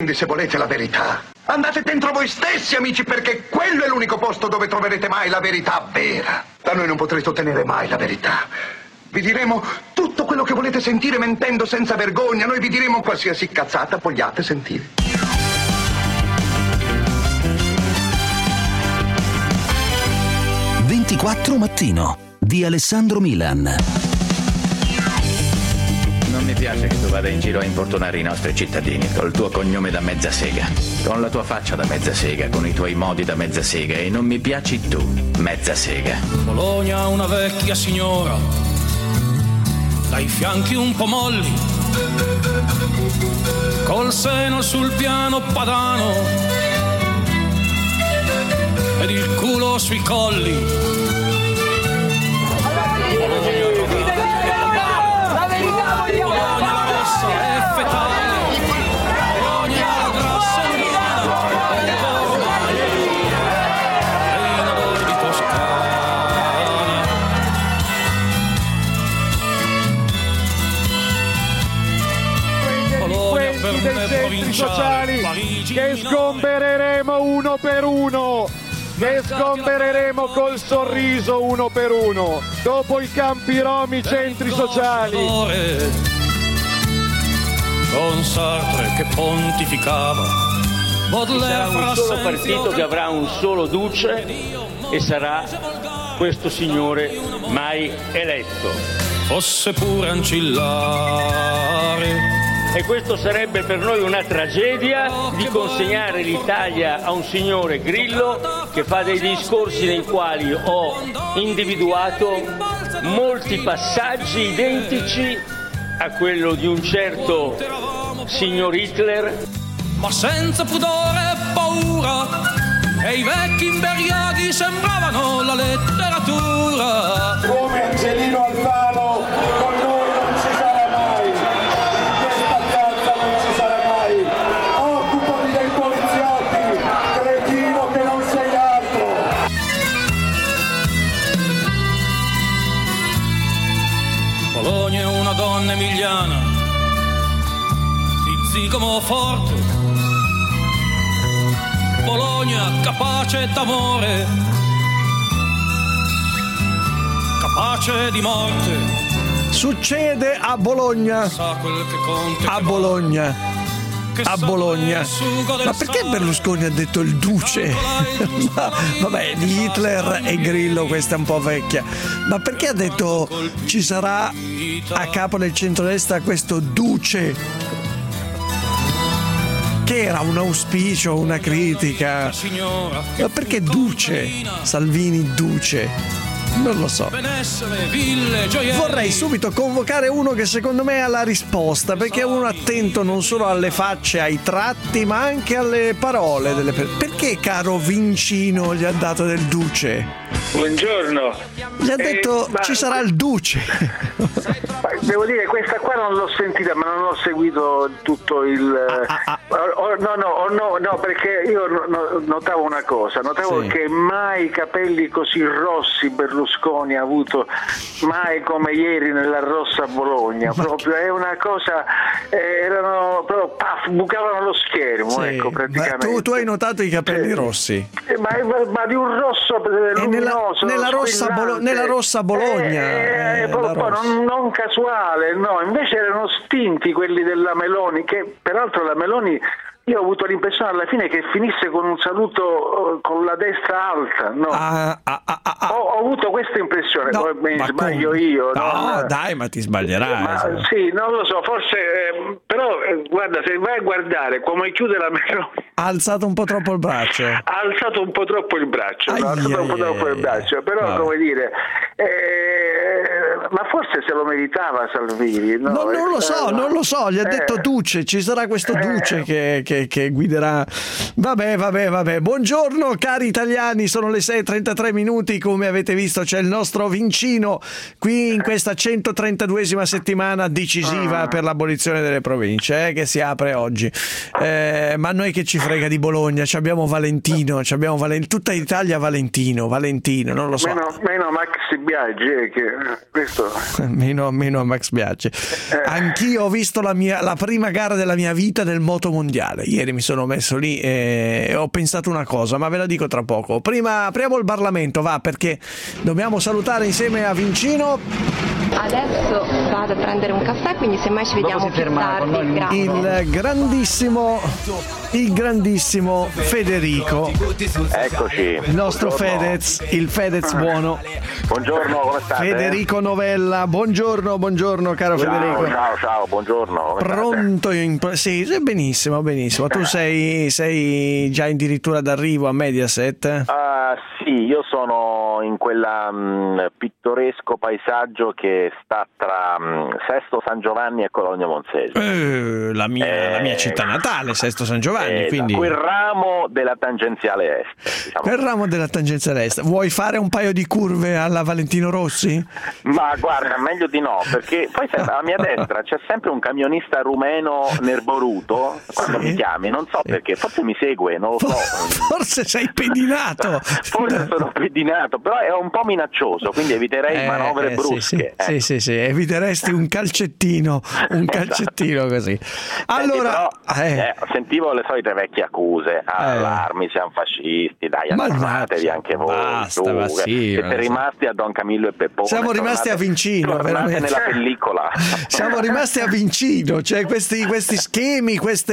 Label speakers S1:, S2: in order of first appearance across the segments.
S1: Quindi se volete la verità, andate dentro voi stessi, amici, perché quello è l'unico posto dove troverete mai la verità vera. Da noi non potrete ottenere mai la verità. Vi diremo tutto quello che volete sentire mentendo senza vergogna. Noi vi diremo qualsiasi cazzata vogliate sentire.
S2: Mattino di Alessandro Milan.
S3: Non mi piace che tu vada in giro a importunare i nostri cittadini col tuo cognome da mezza sega, con la tua faccia da mezza sega, con i tuoi modi da mezza sega, e non mi piaci tu, mezza sega.
S4: Bologna, una vecchia signora, dai fianchi un po' molli, col seno sul piano padano ed il culo sui colli.
S5: La verità vogliamo
S4: è fetale, Bologna la grossa reina di Toscana.
S6: Bologna per me
S7: centri sociali che sgombereremo uno per uno. Che sgombereremo col sorriso uno per uno. Dopo i campi rom, i centri sociali.
S4: Con Sartre che pontificava.
S8: Ci sarà un solo partito che avrà un solo duce e sarà questo signore mai eletto.
S4: Fosse pure ancillare.
S8: E questo sarebbe per noi una tragedia, di consegnare l'Italia a un signore Grillo che fa dei discorsi nei quali ho individuato molti passaggi identici a quello di un certo signor Hitler.
S4: Ma senza pudore e paura, e i vecchi imbriachi sembravano la letteratura.
S9: Come Angelino Alfano, con noi non ci sarà mai. Questa piazza non ci sarà mai. Occupati dei poliziotti, cretino che non sei altro.
S4: Bologna è una donna emiliana, di zigomo forte. Bologna capace d'amore, capace di morte.
S10: Succede a Bologna. A Bologna. A Bologna. Ma perché Berlusconi ha detto il duce? Vabbè, di Hitler e Grillo questa è un po' vecchia. Ma perché ha detto ci sarà a capo del centrodestra questo duce? Che era un auspicio, una critica. Ma perché duce? Salvini duce? Non lo so. Vorrei subito convocare uno che secondo me ha la risposta, perché è uno attento non solo alle facce, ai tratti, ma anche alle parole delle persone. Perché caro Vincino gli ha dato del duce?
S11: Buongiorno.
S10: Gli ha detto ci sarà il duce.
S11: Devo dire, questa qua non l'ho sentita, ma non ho seguito tutto il... No, perché io notavo una cosa, notavo che mai capelli così rossi Berlusconi ha avuto, mai come ieri nella rossa Bologna, proprio è una cosa, erano proprio bucavano lo schermo, ecco, praticamente.
S10: Tu hai notato i capelli rossi?
S11: Ma di un rosso luminoso,
S10: nella rossa Bologna,
S11: non casuale, no, invece erano stinti quelli della Meloni, che peraltro la Meloni, io ho avuto l'impressione alla fine che finisse con un saluto con la destra alta, no? Ho avuto questa impressione, mi sbaglio io.
S10: No, dai, ma ti sbaglierai.
S11: Sì, non lo so, forse, però guarda, se vai a guardare come chiude la Meloni.
S10: Ha alzato un po' troppo il braccio.
S11: Però come dire, ma forse se lo meritava Salvini, no?
S10: Non lo so, gli ha detto duce, ci sarà questo duce che guiderà. Vabbè. Buongiorno cari italiani, sono le 6:33 minuti, come avete visto c'è il nostro Vincino qui in questa 132esima settimana decisiva per l'abolizione delle province, che si apre oggi. Ma noi che ci frega di Bologna, abbiamo Valentino, tutta Italia Valentino, non lo so.
S11: Meno Maxi Biaggi, che questo certo.
S10: Meno a Max Biaggi. Anch'io ho visto la prima gara della mia vita del moto mondiale. Ieri mi sono messo lì e ho pensato una cosa, ma ve la dico tra poco. Prima apriamo il Parlamento, va, perché dobbiamo salutare insieme a Vincino.
S6: Adesso vado a prendere un caffè, quindi semmai ci vediamo più tardi. Grazie.
S10: Il grandissimo Federico.
S12: Eccoci.
S10: Il nostro Fedez, il Fedez buono.
S12: Buongiorno, come state?
S10: Federico Novella, buongiorno caro Federico.
S12: Ciao, buongiorno. Come
S10: pronto? Sì, benissimo. Tu sei già addirittura d'arrivo a Mediaset?
S12: Sì, io sono in quel pittoresco paesaggio che sta tra Sesto San Giovanni e Cologno Monzese.
S10: La mia città natale, Sesto San Giovanni. Quindi...
S12: quel ramo della tangenziale est. Diciamo.
S10: Quel ramo della tangenziale est. Vuoi fare un paio di curve alla Valentino Rossi?
S12: Ma guarda, meglio di no, perché poi alla mia destra c'è sempre un camionista rumeno nerboruto quando mi chiami, non so perché, forse mi segue, non lo so.
S10: Forse sei pedinato.
S12: Forse sono pedinato, però è un po' minaccioso, quindi eviterei manovre brusche.
S10: Sì, eviteresti un calcettino così. Allora,
S12: sentivo le solite vecchie accuse, allarmi, siamo fascisti, dai, allarmatevi anche voi.
S10: Basta,
S12: siete rimasti a Don Camillo e Peppone.
S10: Siamo rimasti a Vincino, veramente.
S12: Nella pellicola.
S10: Siamo rimasti a Vincino, cioè questi schemi,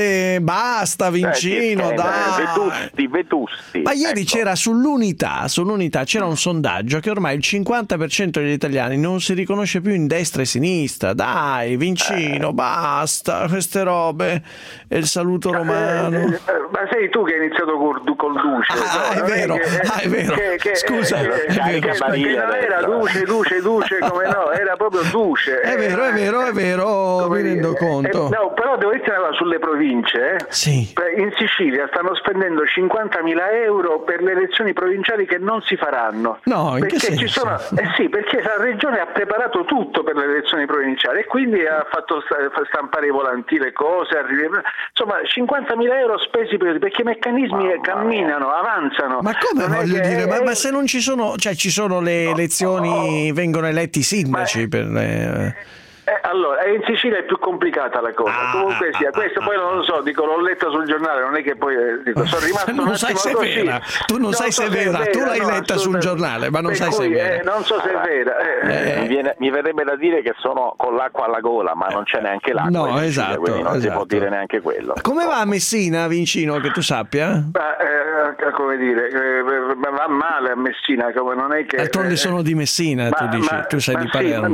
S10: basta Vincino, dai.
S12: Vetusti.
S10: Ma ieri c'era sull'unità c'era un sondaggio che ormai il 50% degli italiani non si riconosce più in destra e sinistra. Dai, Vincino, basta queste robe. E il saluto romano.
S11: Ma sei tu che hai iniziato col duce.
S10: È vero. Scusa,
S11: che non era duce, come no, era proprio duce.
S10: È vero, mi rendo conto.
S11: No, però devo dirti una cosa sulle province.
S10: Sì.
S11: In Sicilia stanno spendendo 50.000 euro per le elezioni provinciali che non si faranno.
S10: No, in che senso?
S11: Sì, perché la regione ha preparato tutto per le elezioni provinciali e quindi ha fatto stampare i volanti, le cose, insomma 50.000 euro spesi perché i meccanismi camminano, avanzano.
S10: Ma come voglio dire? Ma se non ci sono, cioè ci sono le elezioni, vengono eletti i sindaci per le...
S11: Allora, in Sicilia è più complicata la cosa. Comunque sia, questo poi non lo so, l'ho letto sul giornale, non è che poi sono rimasto
S10: non sai se è vera. Tu non sai se è vera, tu l'hai letta sul giornale, ma non sai se è vera.
S11: Non so se è vera.
S12: Mi verrebbe da dire che sono con l'acqua alla gola, ma non c'è neanche l'acqua.
S10: No, esatto.
S12: Quindi non si può dire neanche quello.
S10: Come va a Messina, Vincino, che tu sappia?
S11: Come dire, va male a Messina, come non è che...
S10: D'altronde sono di Messina, tu dici, tu sei di Palermo.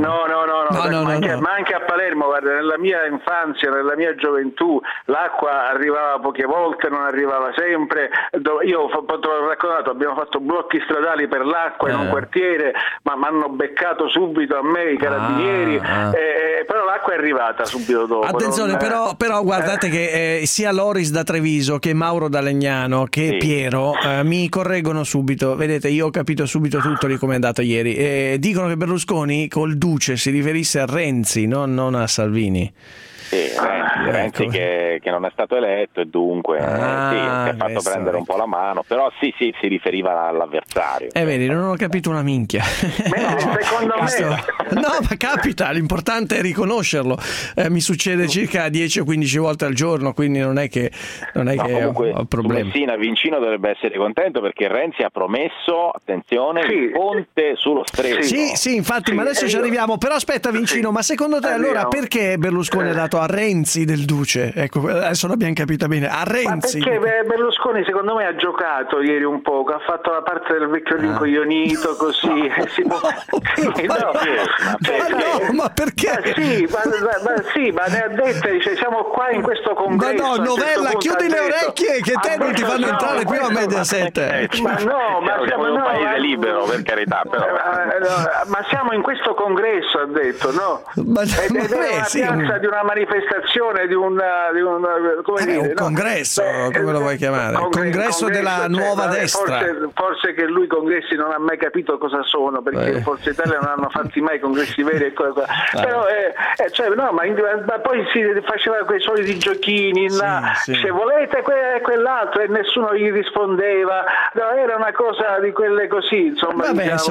S11: No. Ma anche a Palermo, guarda, nella mia infanzia, nella mia gioventù, l'acqua arrivava poche volte, non arrivava sempre. Io te l'ho raccontato, abbiamo fatto blocchi stradali per l'acqua in un quartiere, ma mi hanno beccato subito a me i carabinieri, però l'acqua è arrivata subito dopo.
S10: Attenzione, però guardate che sia Loris da Treviso che Mauro da Legnano che Piero mi correggono subito. Vedete, io ho capito subito tutto di come è andato ieri. Dicono che Berlusconi col Duce si riferisse a Renzi, non a Salvini.
S12: Sì, Renzi che non è stato eletto e dunque si è fatto prendere un po' la mano, però sì, si riferiva all'avversario.
S10: Vedi, non ho capito una minchia.
S11: Secondo me...
S10: No, ma capita, l'importante è riconoscerlo. Mi succede circa 10 o 15 volte al giorno, quindi non è che ho problemi.
S12: Messina, Vincino dovrebbe essere contento perché Renzi ha promesso, attenzione, il ponte sullo Stretto.
S10: Sì, infatti, ma adesso ci arriviamo. Però aspetta, Vincino, ma secondo te allora perché Berlusconi ha dato a Renzi del Duce? Ecco, adesso l'abbiamo capita bene. A Renzi.
S11: Ma perché Berlusconi secondo me ha giocato ieri un poco, ha fatto la parte del vecchio rincoglionito così.
S10: Ma perché?
S11: Ma ne ha dette, dice, siamo qua in questo congresso.
S10: Ma no, Novella, chiudi le orecchie che te non ti fanno entrare più a Mediaset.
S11: Ma
S12: siamo in un paese libero, per carità, però.
S11: Ma siamo in questo congresso, ha detto, no? Ed è una piazza di una manifestazione manifestazione di un
S10: congresso, come lo vuoi chiamare? Congresso della nuova destra.
S11: Forse che lui congressi non ha mai capito cosa sono, perché Forza Italia non hanno fatti mai congressi veri e cose. Però ma poi si faceva quei soliti giochini, se volete quell'altro, e nessuno gli rispondeva. No, era una cosa di quelle così, insomma.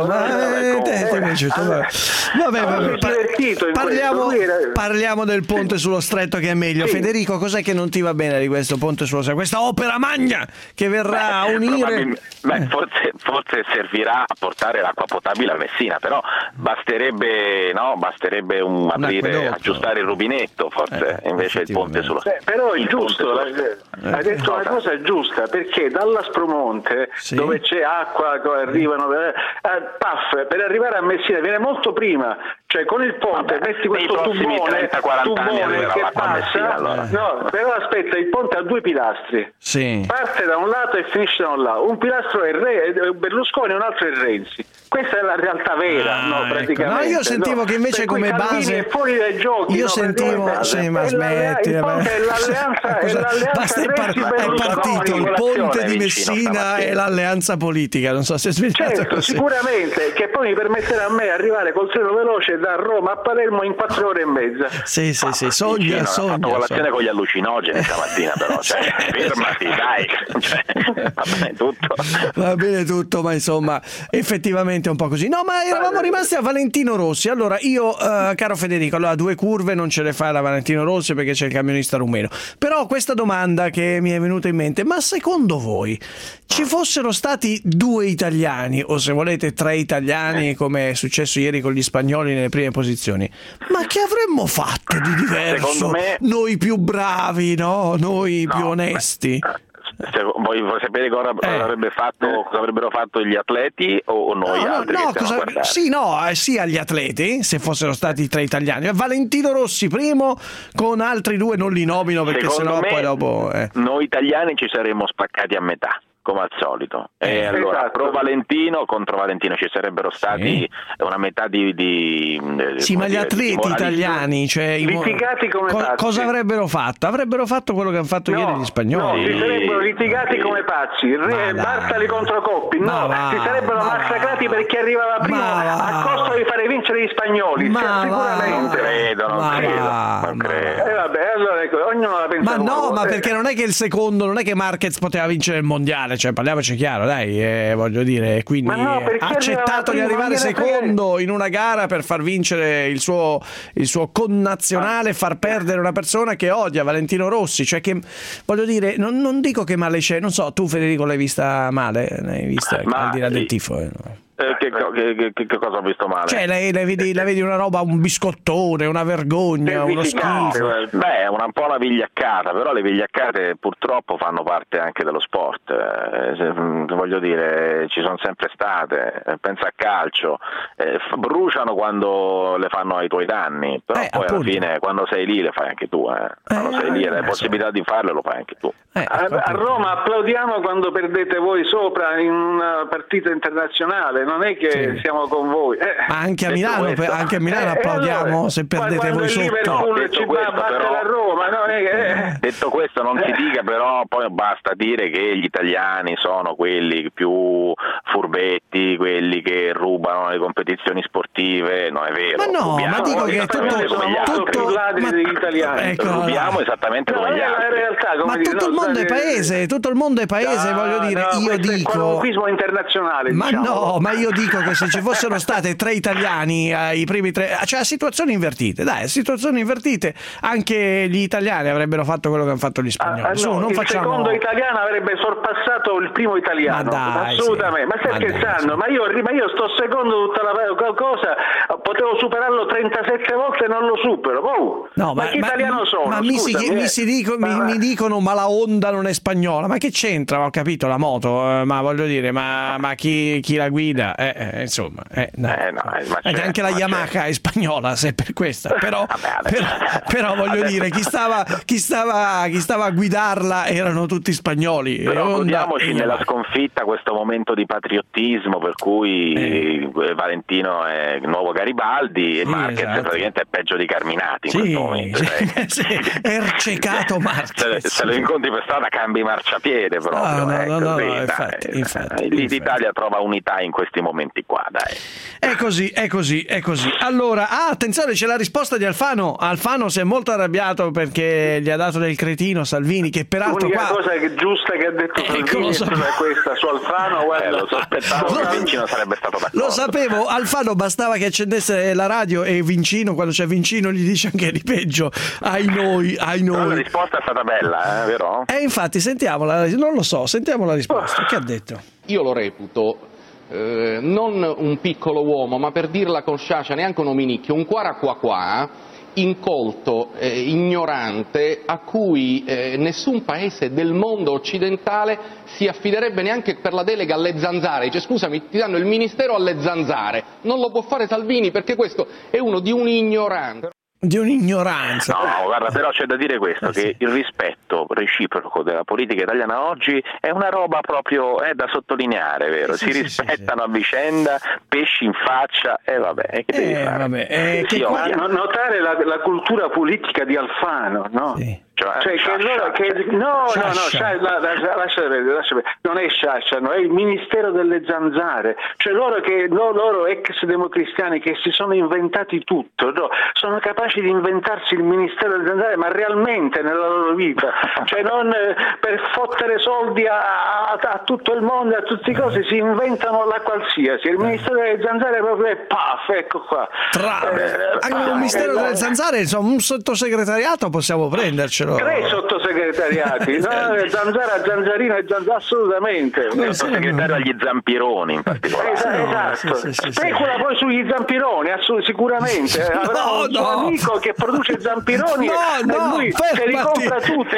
S10: Parliamo del ponte sullo Stretto, che è meglio. Federico, cos'è che non ti va bene di questo ponte sullo Stretto, questa opera magna che verrà a unire?
S12: Forse servirà a portare l'acqua potabile a Messina, però basterebbe aggiustare il rubinetto, forse, invece il ponte sullo Stretto.
S11: Però è giusto, hai detto una cosa giusta, perché dall'Aspromonte, dove c'è acqua, arrivano per arrivare a Messina viene molto prima, cioè con il ponte metti questo tubone che passa, no, però aspetta, il ponte ha 2 pilastri, parte da un lato e finisce da un lato, un pilastro è Berlusconi e un altro è Renzi. Questa è la realtà vera, praticamente.
S10: No, io sentivo che invece come base
S11: è fuori dai giochi.
S10: Io sentivo, ma smetti.
S11: Il ponte è l'alleanza
S10: è partito il ponte di Messina e l'alleanza politica, non so se è svegliato così.
S11: Sicuramente, che poi mi permetterà a me arrivare col treno veloce da Roma a Palermo in 4 ore e mezza.
S10: Sì, sogna.
S12: Ho fatto colazione con gli allucinogeni stamattina, però, fermati, dai.
S10: Va bene tutto, ma insomma, effettivamente è un po' così. No, ma eravamo rimasti a Valentino Rossi. Allora io, caro Federico, 2 curve non ce le fa da Valentino Rossi perché c'è il camionista rumeno. Però questa domanda che mi è venuta in mente: ma secondo voi ci fossero stati 2 italiani, o se volete 3 italiani, come è successo ieri con gli spagnoli nelle prime posizioni, ma che avremmo fatto di diverso?
S12: Secondo me,
S10: noi più bravi, noi più onesti?
S12: Vuoi sapere cosa avrebbero fatto gli atleti o noi altri?
S10: Sì, agli atleti, se fossero stati 3 italiani. Valentino Rossi primo, con altri 2 non li nomino perché sennò poi dopo.
S12: Noi italiani ci saremmo spaccati a metà, come al solito, e allora pro Valentino contro Valentino ci sarebbero stati una metà di
S10: ma gli atleti italiani, cioè
S11: litigati come pazzi.
S10: Cosa avrebbero fatto? Avrebbero fatto quello che hanno fatto ieri gli spagnoli.
S11: No, si sarebbero litigati come pazzi. Bartali contro Coppi, si sarebbero massacrati per chi arrivava prima a costo di fare vincere gli spagnoli. Sicuramente.
S12: Non credo.
S11: Allora ognuno la pensa.
S10: Ma perché non è che il secondo, non è che Marquez poteva vincere il mondiale, cioè parliamoci chiaro, dai, voglio dire, quindi ha accettato di arrivare secondo in una gara per far vincere il suo connazionale, far perdere una persona che odia Valentino Rossi, cioè che, voglio dire, non dico che male c'è, non so, tu Federico l'hai vista male, l'hai vista al di là del tifo,
S12: Che cosa ho visto male?
S10: Cioè la vedi una roba, un biscottone, una vergogna, uno schifo.
S12: Beh, un po' una vigliaccata, però le vigliaccate purtroppo fanno parte anche dello sport. Voglio dire, ci sono sempre state. Pensa a calcio, bruciano quando le fanno ai tuoi danni, però poi alla fine quando sei lì le fai anche tu. Quando sei lì e hai possibilità di farle lo fai anche tu.
S11: A Roma applaudiamo quando perdete voi sopra in una partita internazionale, non è che siamo con voi.
S10: Ma anche a Milano, applaudiamo se perdete voi sotto.
S12: Detto questo, non si dica, però poi basta dire che gli italiani sono quelli più furbetti, quelli che rubano le competizioni sportive. Non è vero.
S10: Ma no, ma dico che tutto
S11: degli italiani.
S12: Rubiamo esattamente come gli altri.
S10: Ma tutto il mondo è paese, voglio dire, io dico
S11: internazionale.
S10: Ma no, ma io dico che se ci fossero state 3 italiani ai primi 3, cioè situazioni invertite, anche gli italiani avrebbero fatto quello che hanno fatto gli spagnoli.
S11: Il secondo italiano avrebbe sorpassato il primo italiano. Assolutamente. Ma stai scherzando? Ma io sto secondo tutta la cosa, potevo superarlo 37 volte e non lo supero. Ma che italiano sono?
S10: Ma mi dicono ma la Honda non è spagnola, ma che c'entra? Ho capito, la moto, ma voglio dire, ma chi la guida? 2000, insomma. Anche la Yamaha è spagnola, se per questa. Però voglio dire, chi stava a guidarla erano tutti spagnoli.
S12: Però godiamoci nella sconfitta questo momento di patriottismo per cui Valentino è il nuovo Garibaldi e Marquez praticamente è peggio di Carminati in questo momento.
S10: È ercecato Marquez.
S12: Se lo incontri per strada cambi marciapiede proprio.
S10: No, infatti.
S12: L'Italia trova unità in questi momenti qua, dai.
S10: È così. Allora, attenzione, c'è la risposta di Alfano. Alfano si è molto arrabbiato perché gli ha dato del cretino Salvini, che peraltro
S11: l'unica cosa giusta che ha detto Salvini è questa su Alfano.
S12: Lo sospettavo che Vincino sarebbe stato d'accordo.
S10: Lo sapevo, Alfano bastava che accendesse la radio e Vincino, quando c'è Vincino, gli dice anche di peggio. Ai noi.
S12: Però la risposta è stata bella, vero?
S10: Infatti, sentiamola, non lo so, sentiamo la risposta. Che ha detto?
S13: Io lo reputo non un piccolo uomo, ma per dirla con Sciascia neanche un ominicchio, un qua, incolto, ignorante, a cui nessun paese del mondo occidentale si affiderebbe neanche per la delega alle zanzare. Dice: scusami, ti danno il ministero alle zanzare, non lo può fare Salvini perché questo è uno di un ignorante.
S10: Di un'ignoranza.
S12: No, guarda, però c'è da dire questo, che il rispetto reciproco della politica italiana oggi è una roba proprio da sottolineare, vero? Si rispettano a vicenda, pesci in faccia, che devi fare?
S11: Notare la cultura politica di Alfano, no?
S12: Sì.
S11: Non è Sciascia, no, è il Ministero delle Zanzare, cioè loro ex democristiani che si sono inventati tutto, no? Sono capaci di inventarsi il Ministero delle Zanzare, ma realmente nella loro vita, cioè non per fottere soldi a tutto il mondo, a tutte le cose, si inventano la qualsiasi. Il Ministero delle Zanzare proprio è ecco qua.
S10: Anche un Ministero delle Zanzare, insomma, un sottosegretariato possiamo prendercelo.
S11: 3 sottosegretariati, Zanzara, Zanzarino e assolutamente.
S12: Un sottosegretario agli zampironi in particolare.
S11: Esatto. Specula poi sugli zampironi, sicuramente. Avrà un suo amico che produce zampironi e lui se li compra tutti.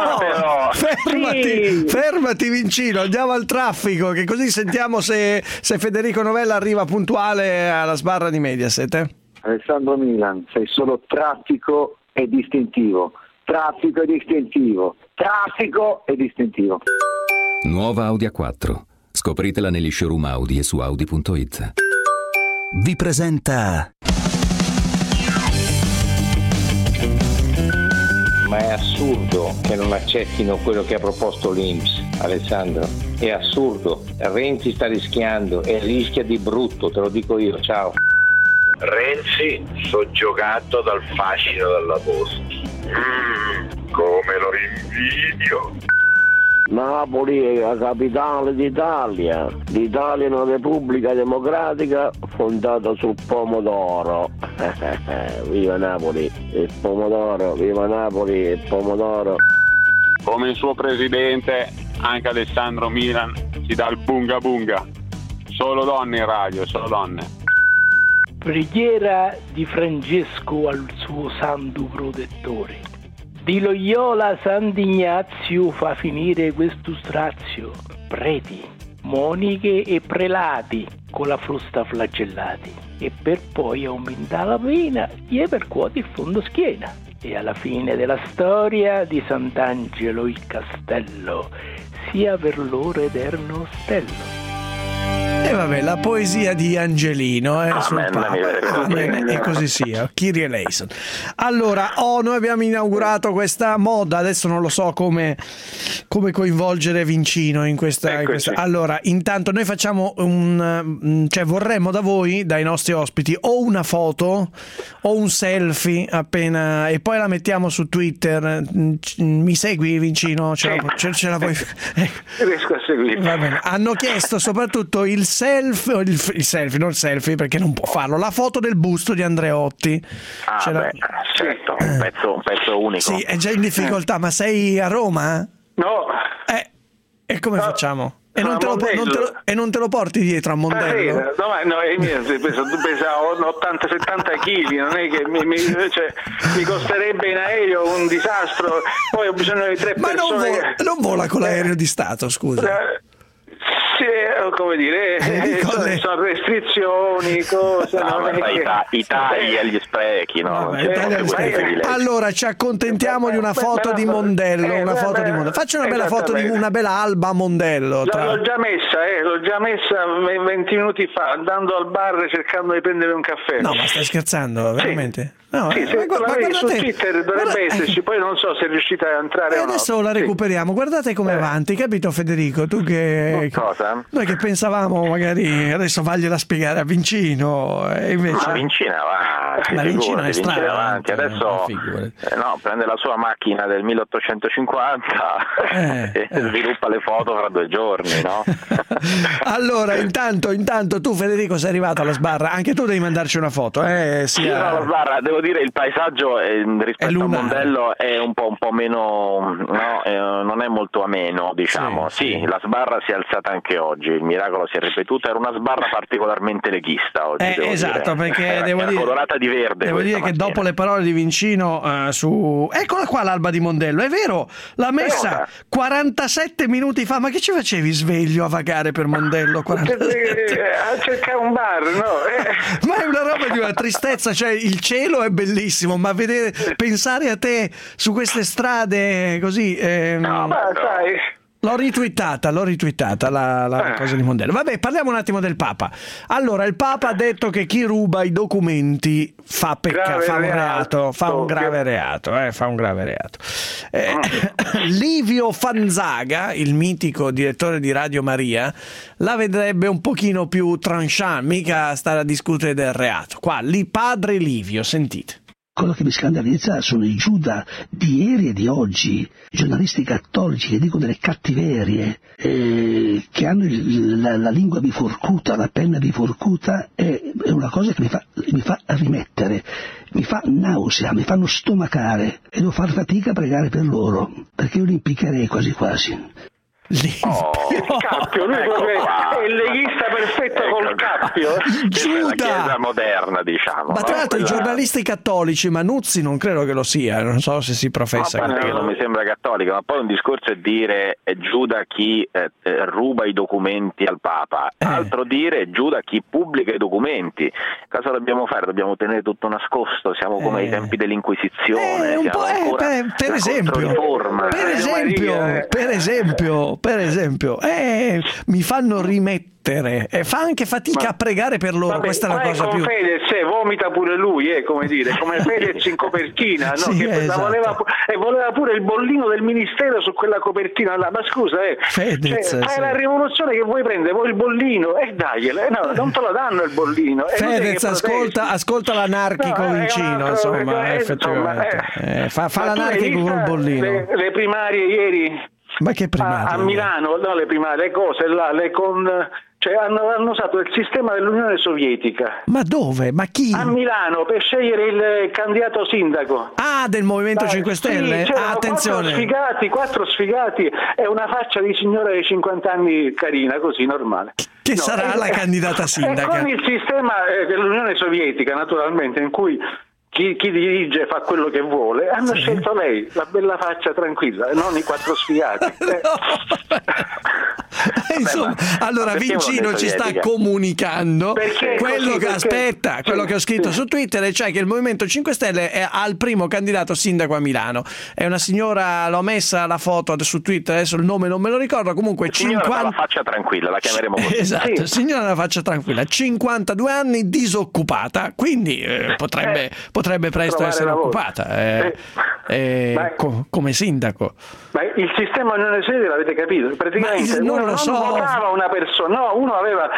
S10: Fermati Vincino, andiamo al traffico, che così sentiamo se Federico Novella arriva puntuale alla sbarra di Mediaset.
S14: Alessandro Milan, sei solo traffico e distintivo. Traffico e distintivo.
S2: Nuova Audi A4. Scopritela negli showroom Audi e su Audi.it. Vi presenta...
S15: Ma è assurdo che non accettino quello che ha proposto l'INPS, Alessandro. È assurdo. Renzi sta rischiando e rischia di brutto, te lo dico io. Ciao.
S16: Renzi soggiogato dal fascino della posta. Come lo invidio.
S14: Napoli è la capitale d'Italia. L'Italia è una repubblica democratica fondata sul pomodoro. Viva Napoli, il pomodoro, viva Napoli, il pomodoro.
S17: Come il suo presidente, anche Alessandro Milan ci dà il bunga bunga. Solo donne in radio, solo donne.
S18: Preghiera di Francesco al suo santo protettore. Di Loyola Sant'Ignazio fa finire questo strazio. Preti, moniche e prelati con la frusta flagellati. E per poi aumentare la pena gli percuote il fondo schiena. E alla fine della storia di Sant'Angelo il castello sia per loro eterno ostello.
S10: E vabbè, la poesia di Angelino sul Papa. E così sia, Kyrie eleison. Allora, noi abbiamo inaugurato questa moda, adesso non lo so come coinvolgere Vincino in questa. Allora, intanto noi facciamo vorremmo da voi, dai nostri ospiti, o una foto o un selfie appena, e poi la mettiamo su Twitter. Mi segui, Vincino? Ce la puoi?
S11: Riesco a seguire.
S10: Va bene. Hanno chiesto soprattutto il selfie, non il selfie perché non può farlo, la foto del busto di Andreotti.
S12: Certo, un pezzo unico.
S10: Sì, è già in difficoltà, ma sei a Roma?
S11: No.
S10: E come facciamo? E non te lo porti dietro a Mondello?
S11: Tu pesa 80-70 kg, non è che mi costerebbe in aereo un disastro, poi ho bisogno di 3 persone.
S10: Ma non vola con l'aereo di Stato, scusa.
S11: Sì, come dire, sono restrizioni, cose.
S12: I tagli agli sprechi, no?
S10: Allora ci accontentiamo di una foto di Mondello, Faccia una bella foto di una bella alba Mondello.
S11: L'ho già messa 20 minuti fa, andando al bar cercando di prendere un caffè.
S10: No, ma stai scherzando, veramente? No,
S11: su Twitter dovrebbe esserci, poi non so se è riuscita a entrare o no.
S10: Adesso la recuperiamo, guardate come avanti, capito Federico? Tu che
S12: cosa?
S10: Noi che pensavamo magari adesso vagliela spiegare a Vincino e invece
S12: ma Vincina va,
S10: la Vincina è strana
S12: avanti. Adesso prende la sua macchina del 1850 e sviluppa le foto fra 2 giorni, no?
S10: Allora intanto tu Federico sei arrivato alla sbarra, anche tu devi mandarci una foto
S12: alla sbarra, devo dire il paesaggio rispetto al Mondello è un po' meno, no? Non è molto ameno, diciamo. Sì, la sbarra si è alzata anche oggi, il miracolo si è ripetuto, era una sbarra particolarmente leghista oggi,
S10: esatto,
S12: dire.
S10: perché devo dire
S12: colorata di verde.
S10: Devo dire che dopo le parole di Vincino eccola qua l'alba di Mondello, è vero, l'ha messa 47 minuti fa, ma che ci facevi sveglio a vagare per Mondello?
S11: A cercare un bar, no?
S10: Ma è una roba di una tristezza, cioè il cielo è bellissimo, ma pensare a te su queste strade così
S11: ma sai,
S10: l'ho ritwittata la cosa di Mondello. Vabbè, parliamo un attimo del Papa. Allora, il Papa ha detto che chi ruba i documenti fa un grave reato. Livio Fanzaga, il mitico direttore di Radio Maria, la vedrebbe un pochino più tranchant, mica stare a discutere del reato. Qua, padre Livio, sentite.
S19: Quello che mi scandalizza sono i Giuda di ieri e di oggi, i giornalisti cattolici che dicono delle cattiverie, che hanno la lingua biforcuta, la penna biforcuta, è una cosa che mi fa rimettere, mi fa nausea, mi fanno stomacare e devo far fatica a pregare per loro, perché io li impiccherei quasi quasi.
S11: Cappio, lui è il leghista perfetto col cappio.
S10: Giuda!
S12: La chiesa moderna, diciamo.
S10: Ma tra l'altro i giornalisti cattolici, Manuzzi non credo che lo sia, non so se si professa.
S12: Non mi sembra cattolico, ma poi un discorso è dire Giuda chi ruba i documenti al Papa, altro dire Giuda chi pubblica i documenti. Cosa dobbiamo fare? Dobbiamo tenere tutto nascosto? Siamo come ai tempi dell'Inquisizione?
S10: Per esempio, mi fanno rimettere e fa anche fatica a pregare per loro. Questa è la cosa più.
S11: Fedez vomita pure lui, come Fedez in copertina, no? Voleva pure il bollino del ministero su quella copertina là. Ma scusa,
S10: Fedez,
S11: fai la rivoluzione che vuoi prendere, vuoi il bollino dagliele, non te lo danno il bollino.
S10: Fedez ascolta l'anarchico vicino, insomma, effettivamente. Fa l'anarchico col bollino.
S11: Le primarie ieri.
S10: Ma che primarie?
S11: A Milano, no, le primarie, le cose là, hanno usato il sistema dell'Unione Sovietica.
S10: Ma dove? Ma chi?
S11: A Milano, per scegliere il candidato sindaco.
S10: Ah, del Movimento 5 Stelle?
S11: Sì,
S10: attenzione.
S11: 4 sfigati e una faccia di signora di 50 anni carina, così, normale.
S10: Che sarà la candidata sindaca?
S11: E con il sistema dell'Unione Sovietica, naturalmente, in cui chi dirige fa quello che vuole, hanno scelto lei, la bella faccia tranquilla, non i 4 sfigati.
S10: Insomma, allora Vincino ci sta comunicando quello che ho scritto su Twitter, e cioè che il Movimento 5 Stelle ha il primo candidato sindaco a Milano. È una signora, l'ho messa la foto su Twitter, adesso il nome non me lo ricordo, comunque
S12: signora la faccia tranquilla, la chiameremo così.
S10: Esatto, signora la faccia tranquilla, 52 anni, disoccupata, quindi potrebbe presto essere occupata come sindaco.
S11: Ma il sistema Unione Sovietica l'avete capito? Praticamente
S10: non lo so.
S11: votava una persona, uno aveva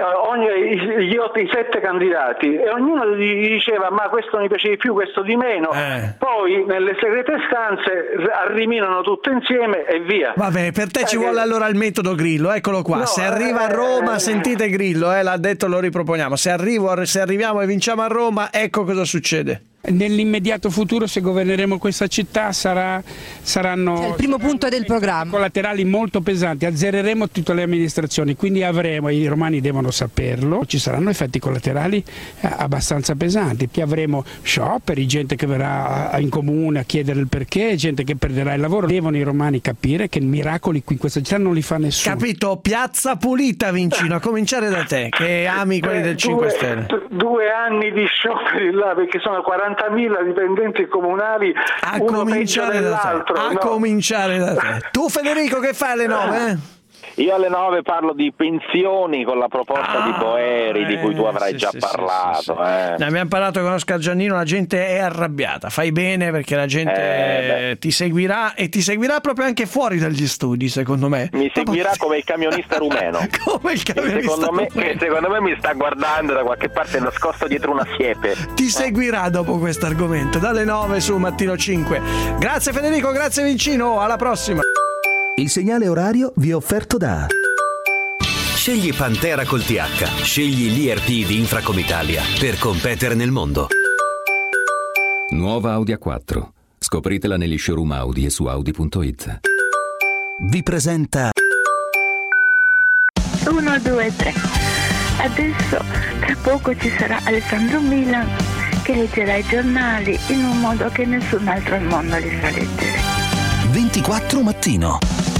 S11: i 7 candidati e ognuno gli diceva ma questo mi piace di più, questo di meno. Poi nelle segrete stanze arriminano tutto insieme e via.
S10: Vabbè, per te ci vuole allora il metodo Grillo, eccolo qua. No, se arriva a Roma, sentite Grillo, l'ha detto, lo riproponiamo. Se arriviamo e vinciamo a Roma, ecco cosa succede.
S20: Nell'immediato futuro, se governeremo questa città, saranno
S21: il primo punto del programma.
S20: Collaterali molto pesanti, azzereremo tutte le amministrazioni, quindi i romani devono saperlo, ci saranno effetti collaterali abbastanza pesanti, avremo scioperi, gente che verrà in comune a chiedere il perché, gente che perderà il lavoro. Devono i romani capire che miracoli qui in questa città non li fa nessuno.
S10: Capito? Piazza pulita, Vincino, a cominciare da te che ami quelli del 5 Stelle.
S11: 2 anni di scioperi là, perché sono 40.000 dipendenti comunali,
S10: a
S11: uno
S10: cominciare
S11: peggio
S10: da
S11: dell'altro.
S10: te. Cominciare da te. Tu Federico che fai alle 9?
S12: Io alle 9 parlo di pensioni con la proposta di Boeri, di cui tu avrai già parlato.
S10: Ne abbiamo parlato con Oscar Giannino, la gente è arrabbiata. Fai bene, perché la gente ti seguirà, e ti seguirà proprio anche fuori dagli studi, secondo me.
S12: Mi seguirà come il camionista rumeno.
S10: Come il camionista
S12: rumeno. Secondo me mi sta guardando da qualche parte, nascosto dietro una siepe.
S10: Ti seguirà dopo questo argomento, dalle 9 su Mattino 5. Grazie Federico, grazie Vincino, alla prossima.
S2: Il segnale orario vi è offerto da... Scegli Pantera col TH, scegli l'IRP di Infracom Italia per competere nel mondo. Nuova Audi A4. Scopritela negli showroom Audi e su Audi.it. Vi presenta...
S22: 1, 2, 3. Adesso, tra poco ci sarà Alessandro Milan che leggerà i giornali in un modo che nessun altro al mondo li sa leggere.
S2: 24 mattino.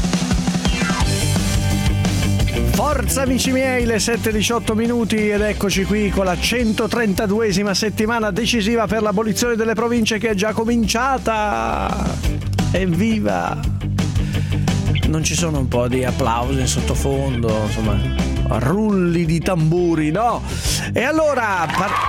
S10: Forza amici miei, le 7:18 minuti ed eccoci qui con la 132esima settimana decisiva per l'abolizione delle province che è già cominciata. Evviva! Non ci sono un po' di applausi in sottofondo, insomma, rulli di tamburi, no? E allora...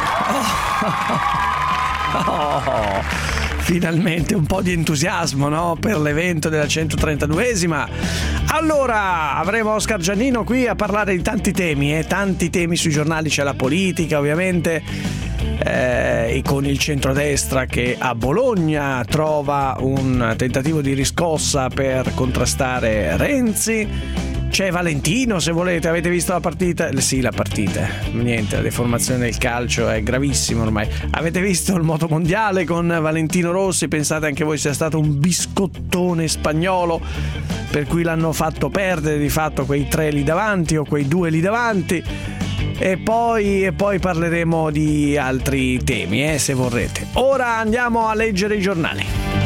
S10: Finalmente un po' di entusiasmo, no? Per l'evento della 132esima. Allora, avremo Oscar Giannino qui a parlare di tanti temi sui giornali. C'è la politica, ovviamente, e con il centrodestra che a Bologna trova un tentativo di riscossa per contrastare Renzi. C'è Valentino, se volete, avete visto la partita? Sì, la partita, niente, la deformazione del calcio è gravissima ormai. Avete visto il motomondiale con Valentino Rossi? Pensate anche voi sia stato un biscottone spagnolo, per cui l'hanno fatto perdere di fatto quei 3 lì davanti o quei 2 lì davanti. E poi parleremo di altri temi, se vorrete. Ora andiamo a leggere i giornali.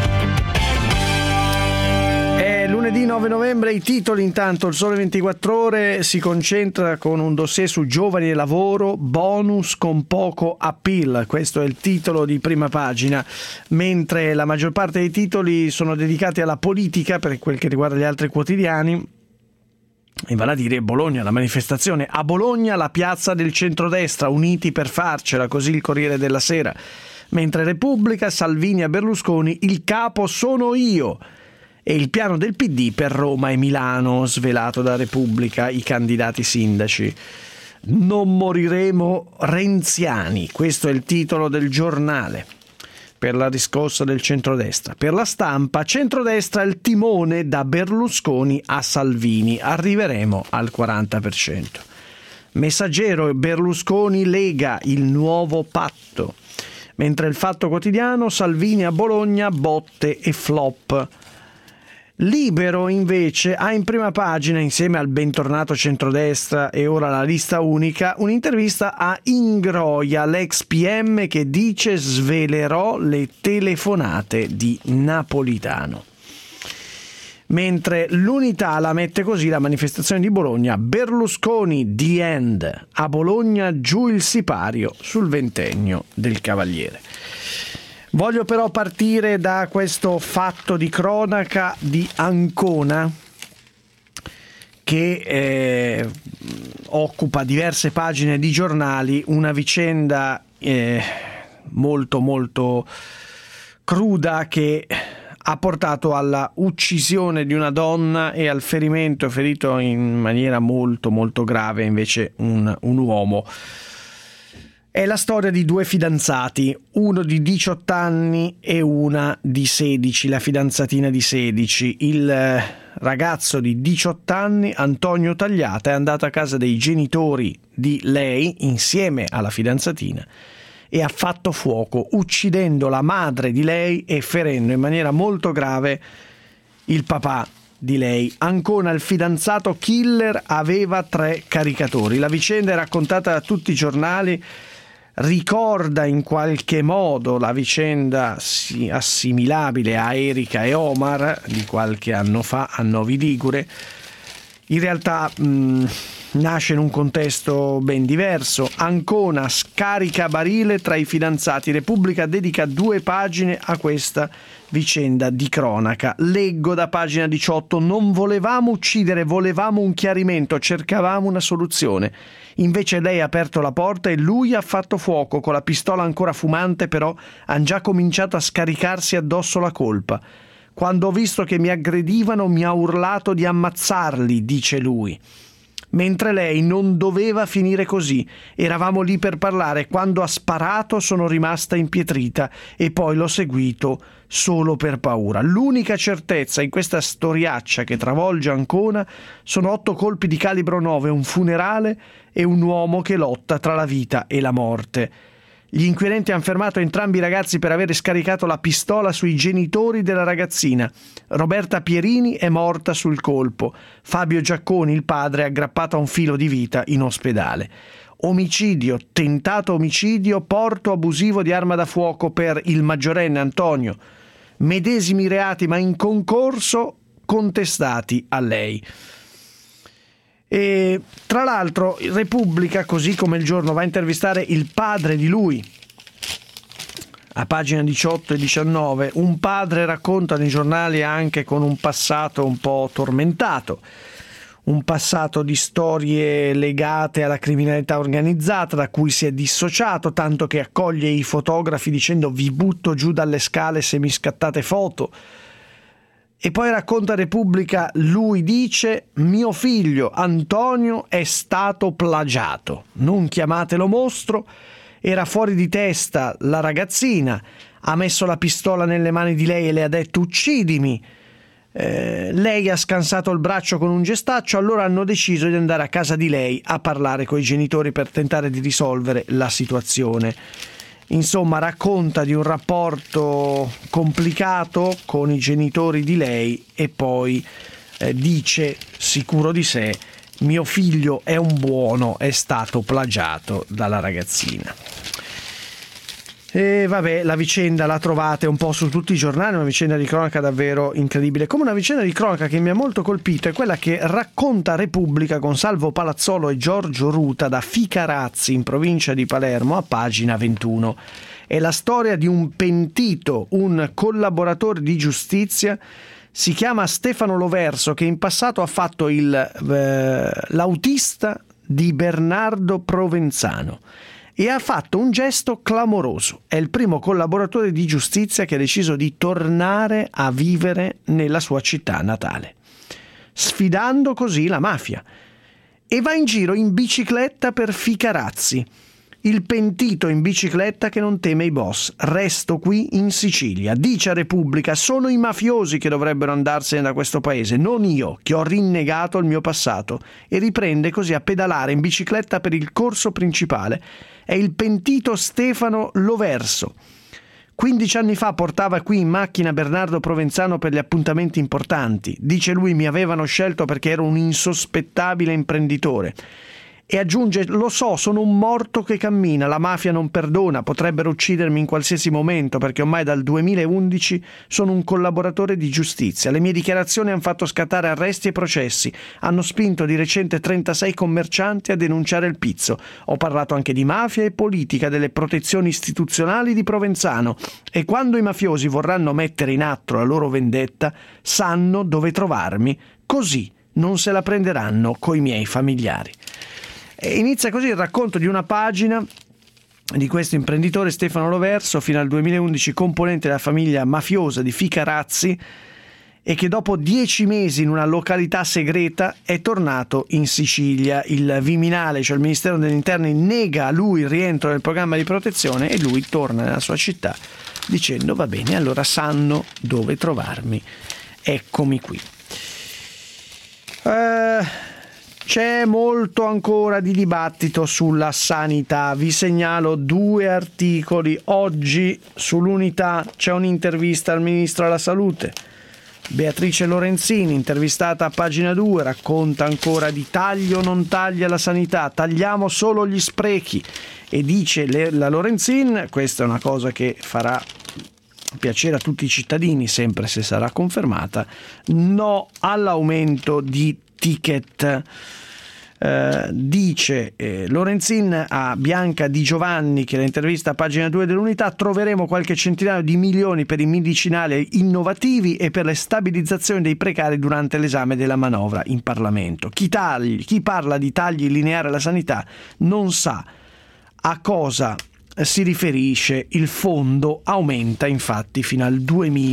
S10: Lunedì 9 novembre i titoli. Intanto il Sole 24 Ore si concentra con un dossier su giovani e lavoro, bonus con poco appeal. Questo è il titolo di prima pagina, mentre la maggior parte dei titoli sono dedicati alla politica per quel che riguarda gli altri quotidiani. E vale a dire Bologna, la manifestazione a Bologna, la piazza del centrodestra, uniti per farcela, così il Corriere della Sera. Mentre Repubblica, Salvini a Berlusconi, il capo sono io. E il piano del PD per Roma e Milano, svelato da Repubblica, i candidati sindaci. Non moriremo renziani, questo è il titolo del giornale, per la riscossa del centrodestra. Per la Stampa, centrodestra il timone da Berlusconi a Salvini, arriveremo al 40%. Messaggero, Berlusconi Lega, il nuovo patto. Mentre il Fatto Quotidiano, Salvini a Bologna, botte e flop. Libero invece ha in prima pagina, insieme al bentornato centrodestra e ora la lista unica, un'intervista a Ingroia, l'ex PM, che dice svelerò le telefonate di Napolitano. Mentre l'Unità la mette così, la manifestazione di Bologna, Berlusconi the end, a Bologna giù il sipario sul ventennio del Cavaliere. Voglio però partire da questo fatto di cronaca di Ancona che occupa diverse pagine di giornali, una vicenda molto molto cruda che ha portato alla uccisione di una donna e al ferito in maniera molto molto grave invece un uomo. È la storia di 2 fidanzati, uno di 18 anni e una di 16, la fidanzatina di 16. Il ragazzo di 18 anni, Antonio Tagliata, è andato a casa dei genitori di lei insieme alla fidanzatina e ha fatto fuoco, uccidendo la madre di lei e ferendo in maniera molto grave il papà di lei. Ancona, il fidanzato killer, aveva 3 caricatori. La vicenda è raccontata da tutti i giornali, ricorda in qualche modo la vicenda assimilabile a Erika e Omar di qualche anno fa a Novi Ligure. In realtà nasce in un contesto ben diverso. Ancona, scaricabarile tra i fidanzati. Repubblica dedica 2 pagine a questa vicenda di cronaca. Leggo da pagina 18: non volevamo uccidere, volevamo un chiarimento, cercavamo una soluzione. Invece lei ha aperto la porta e lui ha fatto fuoco. Con la pistola ancora fumante, però, han già cominciato a scaricarsi addosso la colpa. Quando ho visto che mi aggredivano mi ha urlato di ammazzarli, dice lui. Mentre lei non doveva finire così. Eravamo lì per parlare. Quando ha sparato sono rimasta impietrita e poi l'ho seguito solo per paura. L'unica certezza in questa storiaccia che travolge Ancona sono 8 colpi di calibro 9, un funerale e un uomo che lotta tra la vita e la morte. Gli inquirenti hanno fermato entrambi i ragazzi per aver scaricato la pistola sui genitori della ragazzina. Roberta Pierini è morta sul colpo. Fabio Giacconi, il padre, è aggrappato a un filo di vita in ospedale. Omicidio, tentato omicidio, porto abusivo di arma da fuoco per il maggiorenne Antonio. Medesimi reati ma in concorso contestati a lei. E tra l'altro Repubblica, così come Il Giorno, va a intervistare il padre di lui a pagina 18 e 19. Un padre, racconta nei giornali, anche con un passato un po' tormentato, un passato di storie legate alla criminalità organizzata da cui si è dissociato, tanto che accoglie i fotografi dicendo: vi butto giù dalle scale se mi scattate foto. E poi racconta Repubblica, lui dice: mio figlio Antonio è stato plagiato, non chiamatelo mostro, era fuori di testa la ragazzina, ha messo la pistola nelle mani di lei e le ha detto uccidimi, lei ha scansato il braccio con un gestaccio, allora hanno deciso di andare a casa di lei a parlare coi genitori per tentare di risolvere la situazione. Insomma, racconta di un rapporto complicato con i genitori di lei e poi dice, sicuro di sé: mio figlio è un buono, è stato plagiato dalla ragazzina. E vabbè, la vicenda la trovate un po' su tutti i giornali, una vicenda di cronaca davvero incredibile. Come una vicenda di cronaca che mi ha molto colpito è quella che racconta Repubblica con Salvo Palazzolo e Giorgio Ruta da Ficarazzi, in provincia di Palermo, a pagina 21. È la storia di un pentito, un collaboratore di giustizia, si chiama Stefano Loverso, che in passato ha fatto l'autista di Bernardo Provenzano. E ha fatto un gesto clamoroso. È il primo collaboratore di giustizia che ha deciso di tornare a vivere nella sua città natale, sfidando così la mafia. E va in giro in bicicletta per Ficarazzi, il pentito in bicicletta che non teme i boss. Resto qui in Sicilia. Dice a Repubblica: sono i mafiosi che dovrebbero andarsene da questo paese, non io, che ho rinnegato il mio passato. E riprende così a pedalare in bicicletta per il corso principale. È il pentito Stefano Loverso. 15 anni fa portava qui in macchina Bernardo Provenzano per gli appuntamenti importanti. Dice lui: mi avevano scelto perché ero un insospettabile imprenditore. E aggiunge: lo so, sono un morto che cammina, la mafia non perdona, potrebbero uccidermi in qualsiasi momento perché ormai dal 2011 sono un collaboratore di giustizia. Le mie dichiarazioni hanno fatto scattare arresti e processi, hanno spinto di recente 36 commercianti a denunciare il pizzo. Ho parlato anche di mafia e politica, delle protezioni istituzionali di Provenzano, e quando i mafiosi vorranno mettere in atto la loro vendetta sanno dove trovarmi, così non se la prenderanno coi miei familiari. E inizia così il racconto di una pagina di questo imprenditore Stefano Loverso, fino al 2011 componente della famiglia mafiosa di Ficarazzi, e che dopo 10 mesi in una località segreta è tornato in Sicilia. Il Viminale, cioè il Ministero degli Interni, nega a lui il rientro nel programma di protezione e lui torna nella sua città dicendo: va bene, allora sanno dove trovarmi, eccomi qui. C'è molto ancora di dibattito sulla sanità. Vi segnalo 2 articoli. Oggi sull'Unità c'è un'intervista al Ministro della Salute. Beatrice Lorenzin, intervistata a pagina 2, racconta ancora di taglio o non taglia la sanità, tagliamo solo gli sprechi. E dice la Lorenzin, questa è una cosa che farà piacere a tutti i cittadini, sempre se sarà confermata, no all'aumento di ticket. Dice Lorenzin a Bianca Di Giovanni, che l'intervista a pagina 2 dell'Unità: troveremo qualche centinaio di milioni per i medicinali innovativi e per le stabilizzazioni dei precari durante l'esame della manovra in Parlamento. Chi parla di tagli lineari alla sanità non sa a cosa si riferisce. Il fondo aumenta infatti fino al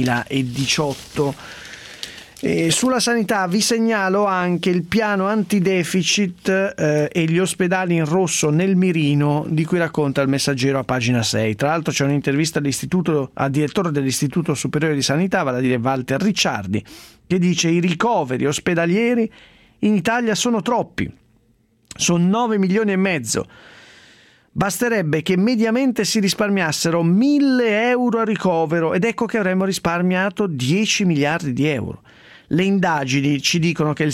S10: 2018. E sulla sanità vi segnalo anche il piano antideficit e gli ospedali in rosso nel mirino, di cui racconta il Messaggero a pagina 6. Tra l'altro c'è un'intervista al direttore dell'Istituto Superiore di Sanità, vale a dire Walter Ricciardi, che dice: i ricoveri ospedalieri in Italia sono troppi, sono 9 milioni e mezzo. Basterebbe che mediamente si risparmiassero 1.000 euro a ricovero ed ecco che avremmo risparmiato 10 miliardi di euro. Le indagini ci dicono che il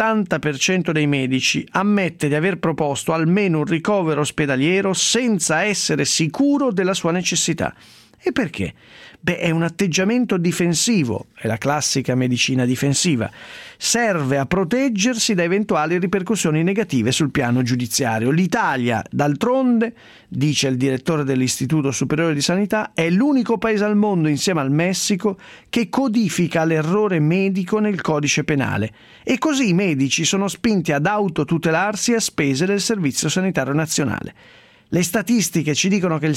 S10: 70% dei medici ammette di aver proposto almeno un ricovero ospedaliero senza essere sicuro della sua necessità. E perché? È un atteggiamento difensivo, è la classica medicina difensiva. Serve a proteggersi da eventuali ripercussioni negative sul piano giudiziario. L'Italia, d'altronde, dice il direttore dell'Istituto Superiore di Sanità, è l'unico paese al mondo, insieme al Messico, che codifica l'errore medico nel codice penale. E così i medici sono spinti ad autotutelarsi a spese del Servizio Sanitario Nazionale. Le statistiche ci dicono che il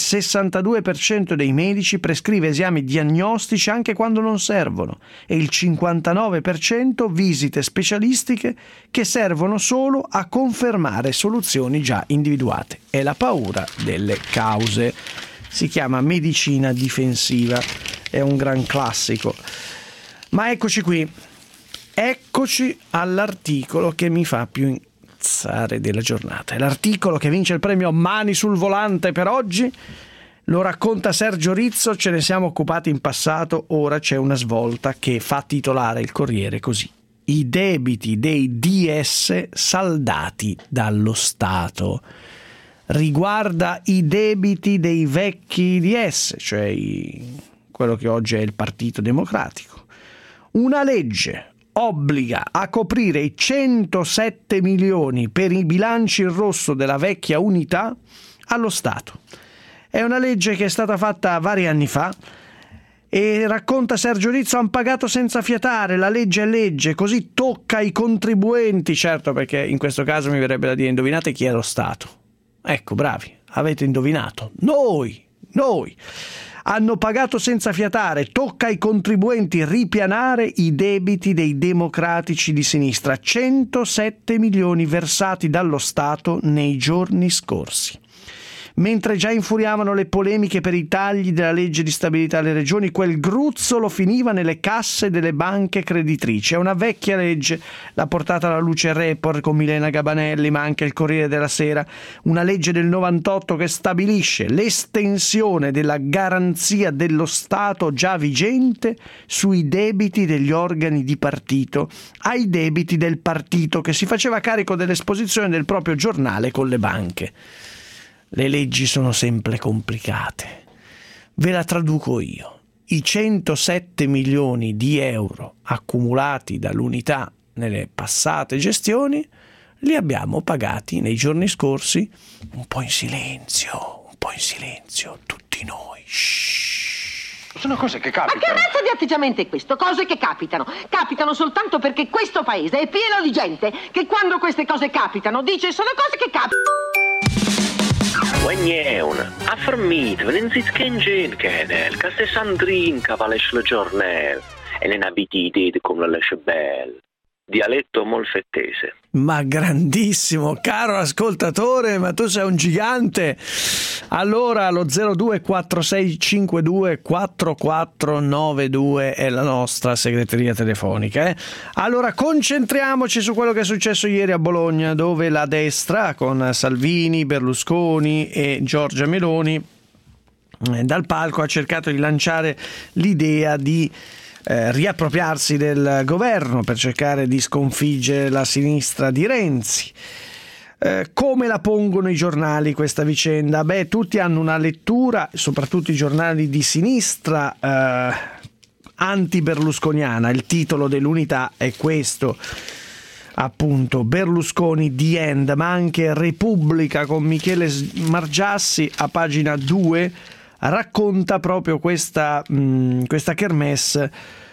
S10: 62% dei medici prescrive esami diagnostici anche quando non servono e il 59% visite specialistiche che servono solo a confermare soluzioni già individuate. È la paura delle cause. Si chiama medicina difensiva, è un gran classico. Ma eccoci qui, eccoci all'articolo che mi fa più della giornata. È l'articolo che vince il premio Mani sul Volante per oggi. Lo racconta Sergio Rizzo, ce ne siamo occupati in passato, ora c'è una svolta che fa titolare il Corriere così: i debiti dei DS saldati dallo Stato. Riguarda i debiti dei vecchi DS, cioè quello che oggi è il Partito Democratico. Una legge obbliga a coprire i 107 milioni per i bilanci in rosso della vecchia Unità allo Stato. È una legge che è stata fatta vari anni fa e racconta Sergio Rizzo: hanno pagato senza fiatare, la legge è legge, così tocca ai contribuenti. Certo, perché in questo caso mi verrebbe da dire: indovinate chi è lo Stato? Ecco, bravi, avete indovinato, noi. Hanno pagato senza fiatare, tocca ai contribuenti ripianare i debiti dei democratici di sinistra. 107 milioni versati dallo Stato nei giorni scorsi. Mentre già infuriavano le polemiche per i tagli della legge di stabilità alle regioni, quel gruzzolo finiva nelle casse delle banche creditrici. È una vecchia legge, l'ha portata alla luce il Report con Milena Gabanelli, ma anche il Corriere della Sera. Una legge del 98 che stabilisce l'estensione della garanzia dello Stato già vigente sui debiti degli organi di partito ai debiti del partito, che si faceva carico dell'esposizione del proprio giornale con le banche. Le leggi sono sempre complicate. Ve la traduco io. I 107 milioni di euro accumulati dall'Unità nelle passate gestioni li abbiamo pagati nei giorni scorsi un po' in silenzio, tutti noi. Shhh.
S1: Sono cose che capitano.
S3: Ma che razza di atteggiamento è questo? Cose che capitano. Capitano soltanto perché questo paese è pieno di gente che quando queste cose capitano dice sono cose che capitano.
S23: Guagneun, affermite, venenzi schengen kenel, che se Sandrin che valesce le giornel, e ne abitite come la lesce belle. dialetto molfettese.
S10: Ma grandissimo, caro ascoltatore, ma tu sei un gigante. Allora lo 0246524492 è la nostra segreteria telefonica. Allora concentriamoci su quello che è successo ieri a Bologna, dove la destra con Salvini, Berlusconi e Giorgia Meloni dal palco ha cercato di lanciare l'idea di riappropriarsi del governo per cercare di sconfiggere la sinistra di Renzi. Come la pongono i giornali questa vicenda? Beh, tutti hanno una lettura, soprattutto i giornali di sinistra anti-berlusconiana. Il titolo dell'Unità è questo, appunto, Berlusconi the end, ma anche Repubblica con Michele Margiassi a pagina 2 racconta proprio questa kermesse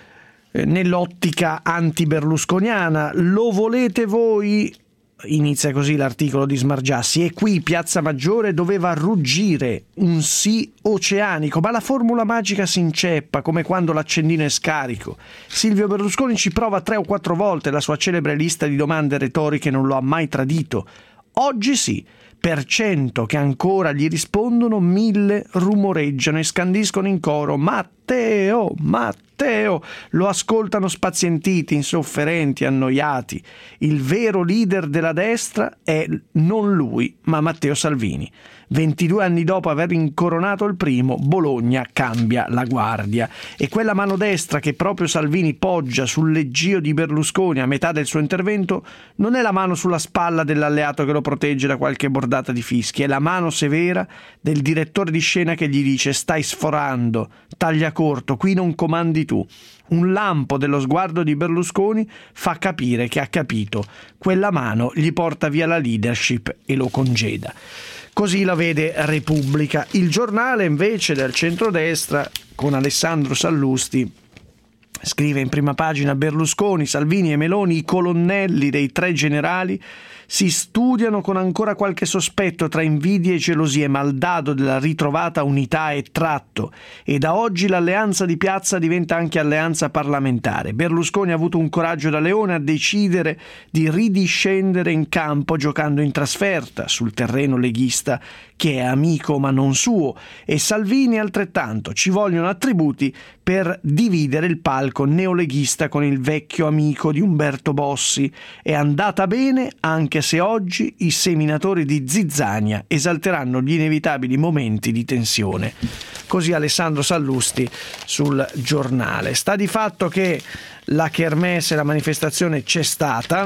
S10: nell'ottica anti-berlusconiana. Lo volete voi? Inizia così l'articolo di Smargiassi. E qui Piazza Maggiore doveva ruggire un sì oceanico, ma la formula magica si inceppa come quando l'accendino è scarico. Silvio Berlusconi ci prova 3 o 4 volte, la sua celebre lista di domande retoriche non lo ha mai tradito. Oggi sì. Per 100 che ancora gli rispondono, 1000 rumoreggiano e scandiscono in coro Matteo, Matteo. Lo ascoltano spazientiti, insofferenti, annoiati. Il vero leader della destra è non lui, ma Matteo Salvini. 22 anni dopo aver incoronato il primo, Bologna cambia la guardia. E quella mano destra che proprio Salvini poggia sul leggio di Berlusconi a metà del suo intervento non è la mano sulla spalla dell'alleato che lo protegge da qualche bordata di fischi, è la mano severa del direttore di scena che gli dice: stai sforando, taglia corto, qui non comandi tu. Un lampo dello sguardo di Berlusconi fa capire che ha capito. Quella mano gli porta via la leadership e lo congeda. Così la vede Repubblica. Il giornale invece del centrodestra con Alessandro Sallusti scrive in prima pagina: Berlusconi, Salvini e Meloni, i colonnelli dei 3 generali, si studiano con ancora qualche sospetto tra invidie e gelosie, ma al dado della ritrovata unità è tratto e da oggi l'alleanza di piazza diventa anche alleanza parlamentare. Berlusconi ha avuto un coraggio da leone a decidere di ridiscendere in campo giocando in trasferta sul terreno leghista che è amico ma non suo, e Salvini altrettanto. Ci vogliono attributi per dividere il palco neoleghista con il vecchio amico di Umberto Bossi. È andata bene anche se oggi i seminatori di zizzania esalteranno gli inevitabili momenti di tensione. Così Alessandro Sallusti sul giornale. Sta di fatto che la kermesse, la manifestazione c'è stata.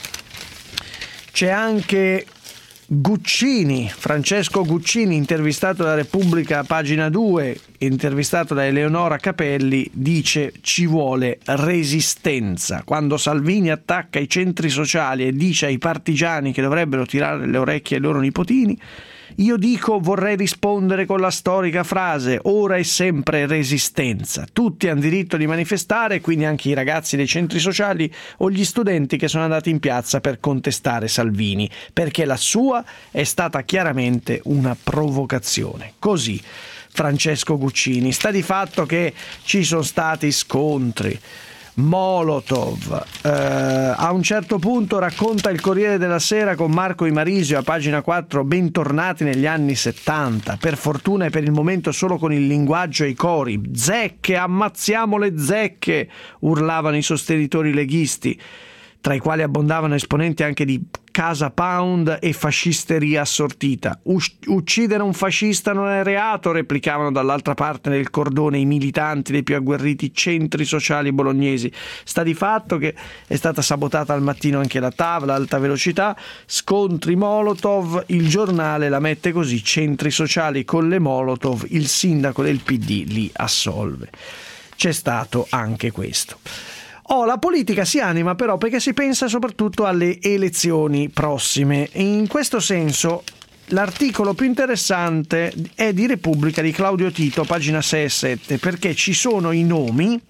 S10: C'è anche Guccini, Francesco Guccini, intervistato da Repubblica, pagina 2, intervistato da Eleonora Capelli, dice: ci vuole resistenza. Quando Salvini attacca i centri sociali e dice ai partigiani che dovrebbero tirare le orecchie ai loro nipotini, io dico, vorrei rispondere con la storica frase: ora è sempre resistenza. Tutti hanno diritto di manifestare, quindi anche i ragazzi dei centri sociali o gli studenti che sono andati in piazza per contestare Salvini, perché la sua è stata chiaramente una provocazione. Così Francesco Guccini. Sta di fatto che ci sono stati scontri, Molotov. A un certo punto racconta il Corriere della Sera con Marco Imarisio a pagina 4: bentornati negli anni 70, per fortuna e per il momento solo con il linguaggio e i cori. Zecche, ammazziamo le zecche, urlavano i sostenitori leghisti, tra i quali abbondavano esponenti anche di Casa Pound e fascisteria assortita. Uccidere un fascista non è reato, replicavano dall'altra parte del cordone i militanti dei più agguerriti centri sociali bolognesi. Sta di fatto che è stata sabotata al mattino anche la tavola alta velocità, scontri Molotov, il giornale la mette così: centri sociali con le Molotov, il sindaco del PD li assolve. C'è stato anche questo. La politica si anima però perché si pensa soprattutto alle elezioni prossime. In questo senso l'articolo più interessante è di Repubblica di Claudio Tito, pagina 6 e 7, perché ci sono i nomi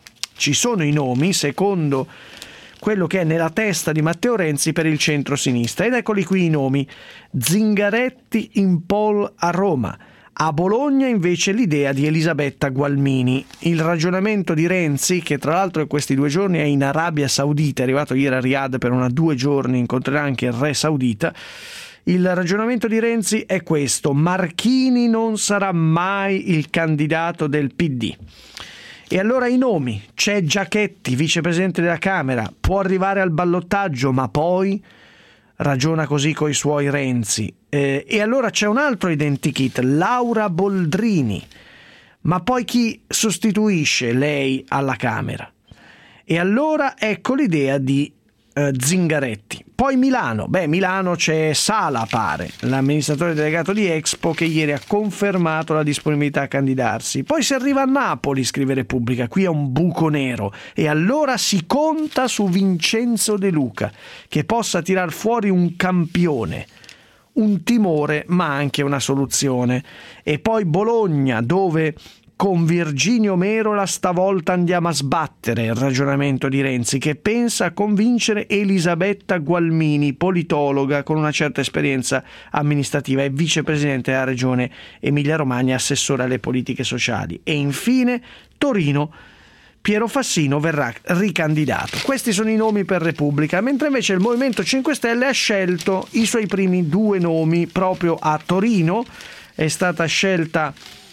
S10: secondo quello che è nella testa di Matteo Renzi per il centro-sinistra. Ed eccoli qui i nomi: Zingaretti in poll a Roma, A Bologna invece l'idea di Elisabetta Gualmini. Il ragionamento di Renzi, che tra l'altro in questi 2 giorni è in Arabia Saudita, è arrivato ieri a Riyadh per 2 giorni, incontrerà anche il re saudita. Il ragionamento di Renzi è questo: Marchini non sarà mai il candidato del PD. E allora i nomi: c'è Giachetti, vicepresidente della Camera, può arrivare al ballottaggio, ma poi ragiona così coi suoi Renzi. E allora c'è un altro identikit, Laura Boldrini, ma poi chi sostituisce lei alla Camera? E allora ecco l'idea di Zingaretti. Poi Milano, Milano c'è Sala, pare, l'amministratore delegato di Expo, che ieri ha confermato la disponibilità a candidarsi. Poi si arriva a Napoli, scrive Repubblica, qui è un buco nero, e allora si conta su Vincenzo De Luca, che possa tirar fuori un campione, un timore ma anche una soluzione. E poi Bologna, dove con Virginio Merola stavolta andiamo a sbattere, il ragionamento di Renzi, che pensa a convincere Elisabetta Gualmini, politologa con una certa esperienza amministrativa e vicepresidente della regione Emilia-Romagna, assessore alle politiche sociali. E infine Torino, Piero Fassino verrà ricandidato. Questi sono i nomi per Repubblica, mentre invece il Movimento 5 Stelle ha scelto i suoi primi 2 nomi. Proprio a Torino è stata scelta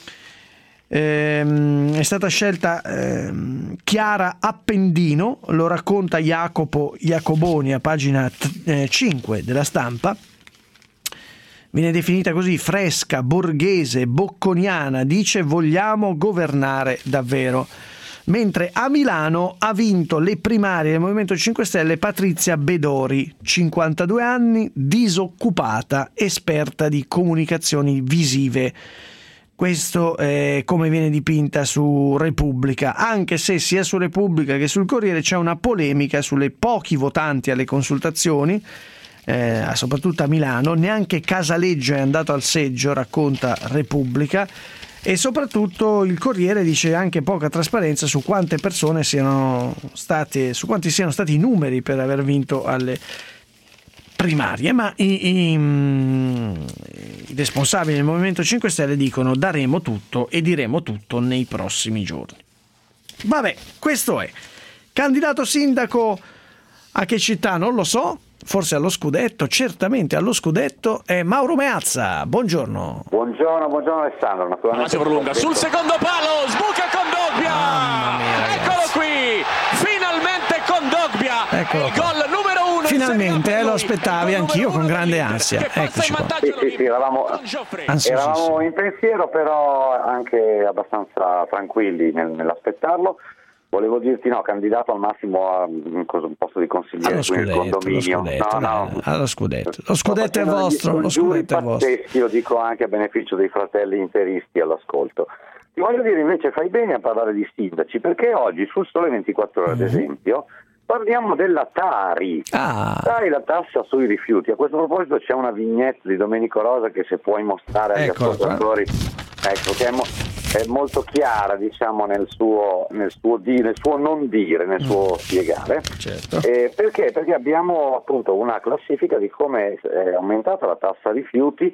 S10: Chiara Appendino, lo racconta Jacopo Iacoboni a pagina 5 della Stampa. Viene definita così: fresca, borghese, bocconiana, dice vogliamo governare davvero. Mentre a Milano ha vinto le primarie del Movimento 5 Stelle Patrizia Bedori, 52 anni, disoccupata, esperta di comunicazioni visive. Questo è come viene dipinta su Repubblica, anche se sia su Repubblica che sul Corriere c'è una polemica sulle pochi votanti alle consultazioni, soprattutto a Milano. Neanche Casaleggio è andato al seggio, racconta Repubblica, e soprattutto il Corriere dice anche poca trasparenza su quante persone siano state, su quanti siano stati i numeri per aver vinto alle primarie, ma i responsabili del Movimento 5 Stelle dicono daremo tutto e diremo tutto nei prossimi giorni. Vabbè, questo è. Candidato sindaco a che città? Non lo so, forse allo scudetto, certamente allo scudetto, è Mauro Meazza. Buongiorno.
S1: Buongiorno Alessandro.
S5: Naturalmente prolunga sul secondo palo, sbuca Kondogbia. Eccolo qui, finalmente Kondogbia.
S10: Eccolo.
S5: Il gol numero 1.
S10: Finalmente, lo aspettavi anch'io con grande ansia. Eccoci qua.
S1: Sì, eravamo in pensiero, però anche abbastanza tranquilli nell'aspettarlo. Volevo dirti candidato al massimo a un posto di consigliere qui nel condominio.
S10: Allo scudetto. Lo scudetto è vostro. Lo scudetto è vostro.
S1: Lo dico anche a beneficio dei fratelli interisti all'ascolto. Ti voglio dire invece, fai bene a parlare di sindaci, perché oggi sul Sole 24 Ore, ad esempio, parliamo della Tari. Sai, la tassa sui rifiuti. A questo proposito c'è una vignetta di Domenico Rosa che se puoi mostrare agli ascoltatori, che è molto chiara, diciamo, nel suo non dire, nel suo spiegare.
S10: Certo.
S1: Perché? Perché abbiamo appunto una classifica di come è aumentata la tassa rifiuti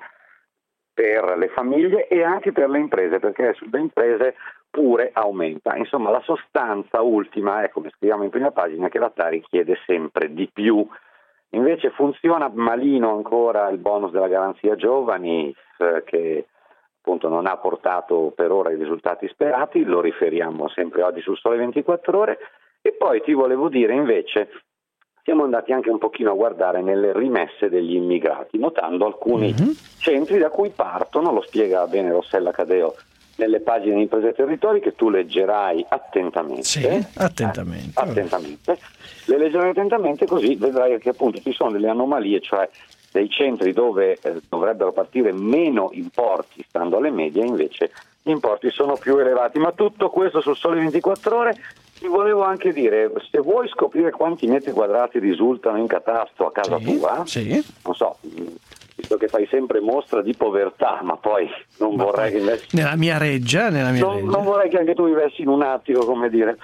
S1: per le famiglie e anche per le imprese, perché sulle imprese pure aumenta. Insomma, la sostanza ultima è, come scriviamo in prima pagina, che la Tari chiede sempre di più. Invece funziona malino ancora il bonus della garanzia giovani, che appunto non ha portato per ora i risultati sperati, lo riferiamo sempre oggi sul Sole 24 Ore. E poi ti volevo dire invece, siamo andati anche un pochino a guardare nelle rimesse degli immigrati, notando alcuni centri da cui partono, lo spiega bene Rossella Cadeo nelle pagine di Imprese e Territori, che tu leggerai attentamente.
S10: Sì, attentamente.
S1: Le leggerai attentamente, così vedrai che appunto ci sono delle anomalie, cioè dei centri dove dovrebbero partire meno importi stando alle medie, invece gli importi sono più elevati. Ma tutto questo sul Sole 24 Ore. Ti volevo anche dire, se vuoi scoprire quanti metri quadrati risultano in catasto a casa tua, non so, visto che fai sempre mostra di povertà, ma poi non vorrei che
S10: nella mia reggia.
S1: Non vorrei che anche tu vivessi in un attico, come dire.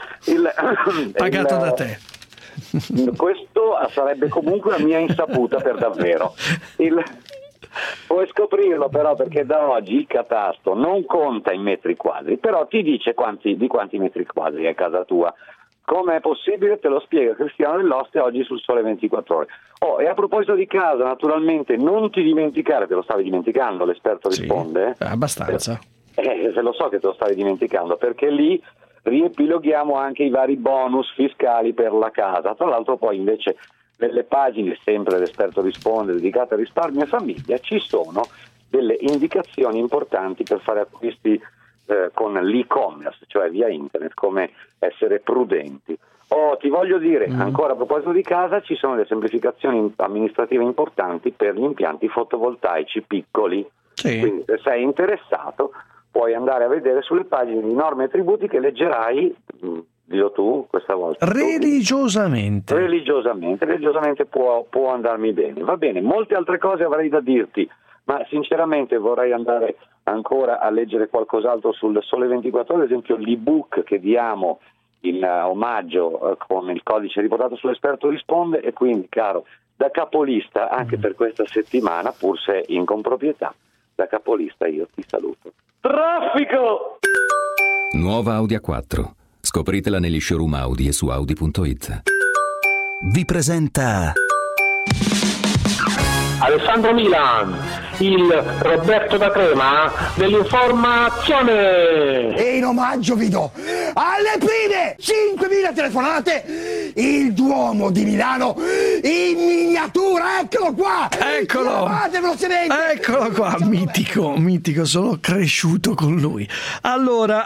S10: Pagato da te.
S1: Questo sarebbe comunque a mia insaputa per davvero. Puoi scoprirlo però, perché da oggi il catasto non conta in metri quadri, però ti dice di quanti metri quadri è casa tua. Come è possibile? Te lo spiega Cristiano Dell'Oste oggi sul Sole 24 Ore. E a proposito di casa, naturalmente non ti dimenticare, te lo stavi dimenticando, l'esperto risponde.
S10: Abbastanza.
S1: Se lo so che te lo stavi dimenticando, perché lì riepiloghiamo anche i vari bonus fiscali per la casa. Tra l'altro poi invece nelle pagine, sempre l'esperto risponde, dedicate a risparmio e famiglia, ci sono delle indicazioni importanti per fare acquisti con l'e-commerce, cioè via internet, come essere prudenti. Ti voglio dire, ancora a proposito di casa, ci sono delle semplificazioni amministrative importanti per gli impianti fotovoltaici piccoli. Quindi se sei interessato puoi andare a vedere sulle pagine di norme e tributi che leggerai, dillo tu questa volta.
S10: Religiosamente
S1: può andarmi bene. Va bene, molte altre cose avrei da dirti, ma sinceramente vorrei andare ancora a leggere qualcos'altro sul Sole 24 Ore, ad esempio l'ebook che diamo in omaggio con il codice riportato sull'esperto risponde, e quindi caro, da capolista anche per questa settimana, pur se in comproprietà, da capolista io ti saluto. Traffico!
S2: Nuova Audi A4. Scopritela negli showroom Audi e su Audi.it. Vi presenta
S14: Alessandro Milan, il Roberto da Crema dell'informazione.
S7: E in omaggio vi do alle prime 5.000 telefonate il Duomo di Milano in miniatura. Eccolo qua,
S10: eccolo qua, mitico, sono cresciuto con lui. Allora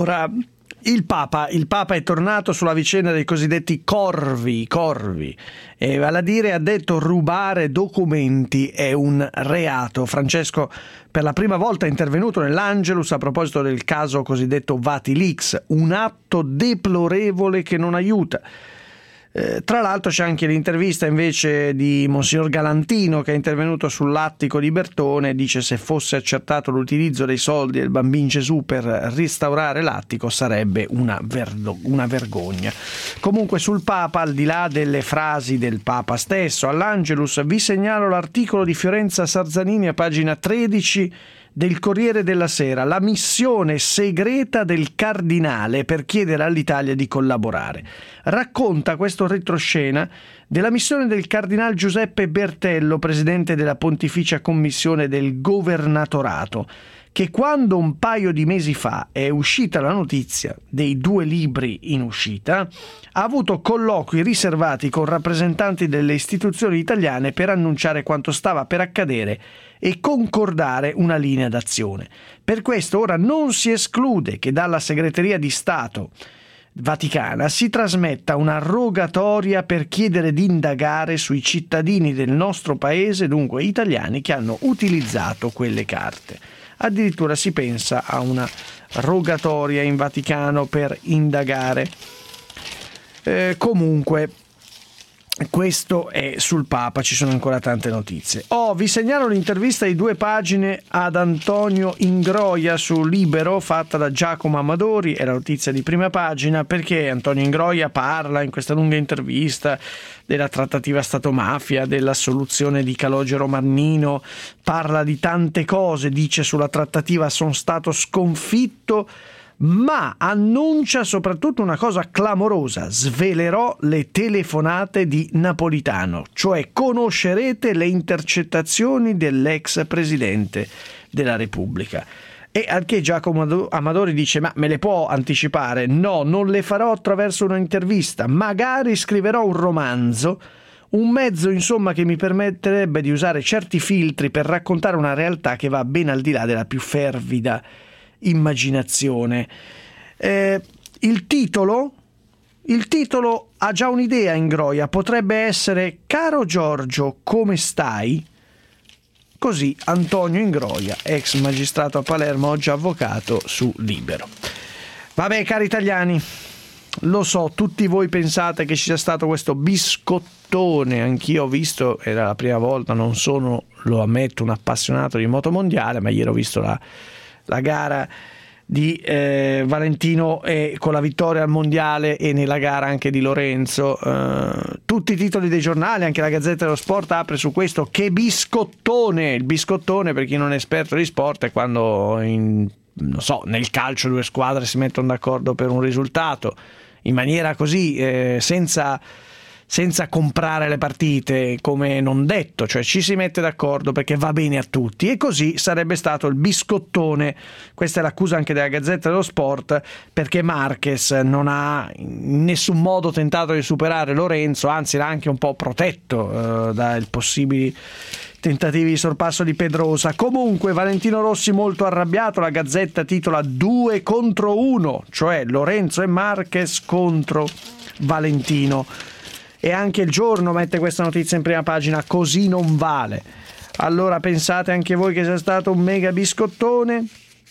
S10: il Papa è tornato sulla vicenda dei cosiddetti corvi, e vale a dire, ha detto, rubare documenti è un reato. Francesco per la prima volta è intervenuto nell'Angelus a proposito del caso cosiddetto Vatilix, un atto deplorevole che non aiuta. Tra l'altro c'è anche l'intervista invece di Monsignor Galantino, che è intervenuto sull'attico di Bertone e dice: se fosse accertato l'utilizzo dei soldi del Bambin Gesù per restaurare l'attico sarebbe una vergogna. Comunque sul Papa, al di là delle frasi del Papa stesso, all'Angelus vi segnalo l'articolo di Fiorenza Sarzanini a pagina 13 del Corriere della Sera, la missione segreta del cardinale per chiedere all'Italia di collaborare. Racconta questo retroscena della missione del cardinale Giuseppe Bertello, presidente della Pontificia Commissione del Governatorato, che quando un paio di mesi fa è uscita la notizia dei 2 libri in uscita, ha avuto colloqui riservati con rappresentanti delle istituzioni italiane per annunciare quanto stava per accadere e concordare una linea d'azione. Per questo ora non si esclude che dalla Segreteria di Stato Vaticana si trasmetta una rogatoria per chiedere di indagare sui cittadini del nostro paese, dunque italiani, che hanno utilizzato quelle carte. Addirittura si pensa a una rogatoria in Vaticano per indagare. Comunque questo è sul Papa, ci sono ancora tante notizie. Vi segnalo l'intervista di 2 pagine ad Antonio Ingroia su Libero, fatta da Giacomo Amadori, è la notizia di prima pagina, perché Antonio Ingroia parla in questa lunga intervista della trattativa Stato-mafia, della soluzione di Calogero Mannino, parla di tante cose, dice sulla trattativa sono stato sconfitto, ma annuncia soprattutto una cosa clamorosa: svelerò le telefonate di Napolitano, cioè conoscerete le intercettazioni dell'ex presidente della Repubblica. E anche Giacomo Amadori dice: ma me le può anticipare? No, non le farò attraverso un'intervista, magari scriverò un romanzo, un mezzo insomma che mi permetterebbe di usare certi filtri per raccontare una realtà che va ben al di là della più fervida immaginazione. Il titolo ha già un'idea Ingroia, potrebbe essere: caro Giorgio, come stai? Così Antonio Ingroia, ex magistrato a Palermo, oggi avvocato su Libero. Vabbè, cari italiani, lo so, tutti voi pensate che ci sia stato questo biscottone, anch'io ho visto, era la prima volta, non sono, lo ammetto, un appassionato di moto mondiale, ma ieri ho visto la gara di Valentino e con la vittoria al mondiale e nella gara anche di Lorenzo. Tutti i titoli dei giornali, anche la Gazzetta dello Sport apre su questo. Che biscottone! Il biscottone, per chi non è esperto di sport, è quando nel calcio due squadre si mettono d'accordo per un risultato in maniera così senza comprare le partite, come non detto, cioè ci si mette d'accordo perché va bene a tutti, e così sarebbe stato il biscottone. Questa è l'accusa anche della Gazzetta dello Sport, perché Marquez non ha in nessun modo tentato di superare Lorenzo, anzi l'ha anche un po' protetto dai possibili tentativi di sorpasso di Pedrosa. Comunque Valentino Rossi molto arrabbiato, la Gazzetta titola 2 contro 1, cioè Lorenzo e Marquez contro Valentino. E anche Il Giorno mette questa notizia in prima pagina: così non vale. Allora pensate anche voi che sia stato un mega biscottone?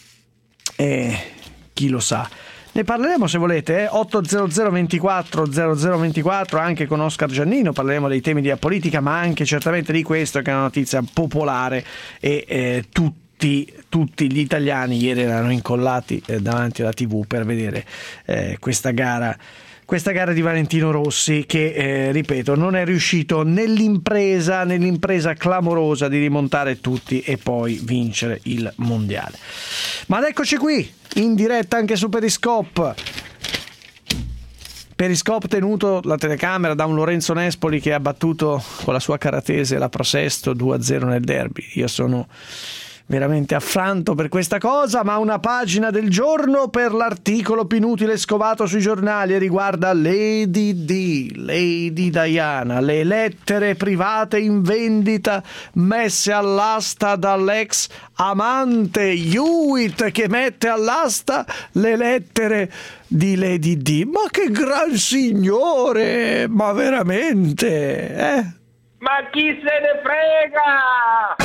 S10: Chi lo sa. Ne parleremo se volete, 800 24 0024, anche con Oscar Giannino, parleremo dei temi di politica, ma anche certamente di questo, che è una notizia popolare, e tutti gli italiani ieri erano incollati davanti alla TV per vedere questa gara di Valentino Rossi, che ripeto non è riuscito nell'impresa clamorosa di rimontare tutti e poi vincere il mondiale. Ma ad eccoci qui in diretta anche su Periscope tenuto la telecamera da un Lorenzo Nespoli che ha battuto con la sua caratese la Prosesto 2-0 nel derby. Io sono veramente affranto per questa cosa, ma una pagina del Giorno per l'articolo più inutile scovato sui giornali, e riguarda Lady Diana, le lettere private in vendita messe all'asta dall'ex amante Hewitt, che mette all'asta le lettere di Lady Di. Ma che gran signore, ma veramente,
S4: Ma chi se ne frega?